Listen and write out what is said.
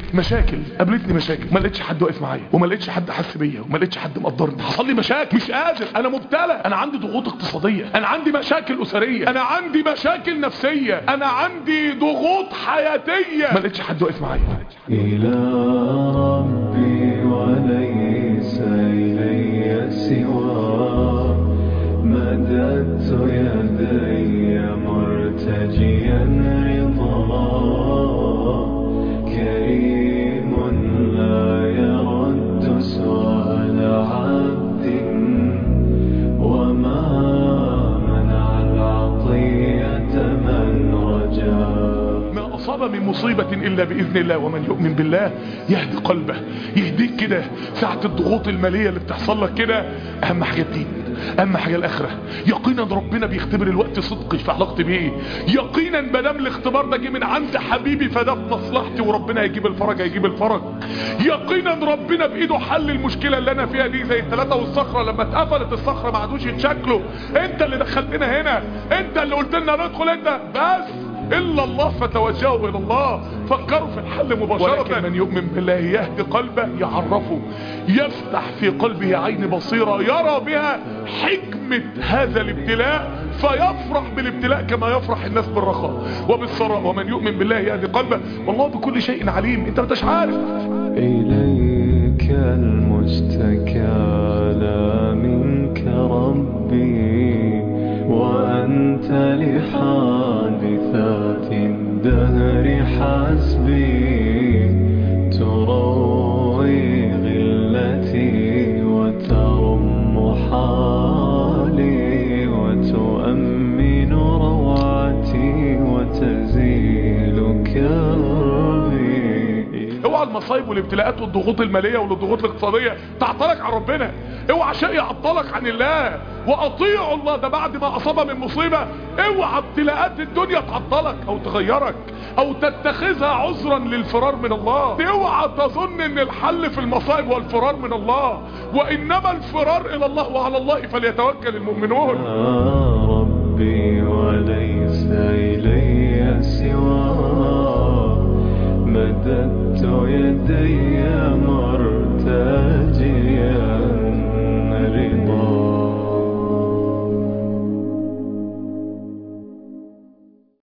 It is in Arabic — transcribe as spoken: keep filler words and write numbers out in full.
مشاكل قابلتني مشاكل، ما لقيتش حد واقف معايا، وما لقيتش حد حس بيا، وما لقيتش حد مقدرني. حصل لي مشاكل، مش قادر، انا مبتلى، انا عندي ضغوط اقتصاديه، انا عندي مشاكل اسريه، انا عندي مشاكل نفسيه، انا عندي ضغوط حياتيه، ما لقيتش حد واقف معايا. الى ربي وليس الي سواه، مددت يدي مرتجيا رضاه، كريم لا يرد سؤال عبد، وما منع العطية من رجاه. ما أصاب من مصيبة إلا بإذن الله، ومن يؤمن بالله يهدي قلبه. يهديك كده ساعة الضغوط المالية اللي بتحصل لك كده. أهم حاجة الدين، أهم حاجة الآخرة. يقينا ربنا بيختبر الوقت صدقي في علاقتي بيه. يقينا مادام الاختبار ده جه من عند حبيبي فده في مصلحتي، وربنا هيجيب الفرج، هيجيب الفرج. يقينا ربنا بإيده حل المشكلة اللي أنا فيها دي، زي الثلاثة والصخرة لما اتقفلت الصخرة ما عادوش يتشكلوا. أنت اللي دخلتنا هنا، أنت اللي قلت لنا ندخل، أنت بس إلا الله فتوجهوا إلى الله، فكروا في الحل مباشرة. ولكن من يؤمن بالله يهدي قلبه، يعرفه، يفتح في قلبه عين بصيرة يرى بها حكمة هذا الابتلاء، فيفرح بالابتلاء كما يفرح الناس بالرخاء وبالثراء. ومن يؤمن بالله يهدي قلبه، والله بكل شيء عليم. انت مش عارف. إليك المشتكى لا منك ربي، وأنت لحادثات الدهر حسبي، تروي غلتي وترم حالي، وتؤمن روعتي وتزيل كربي. اوعى المصايب والابتلاءات والضغوط المالية والضغوط الاقتصادية تعطلك عن ربنا. اوعى شيء يعطلك عن الله. واطيعوا الله، ده بعد ما اصاب من مصيبة. اوعى ابتلاءات الدنيا تعطلك او تغيرك او تتخذها عذرا للفرار من الله. اوعى تظن ان الحل في المصائب والفرار من الله، وانما الفرار الى الله، وعلى الله فليتوكل المؤمنون. يا ربي وليس الي سواه، مددت يدي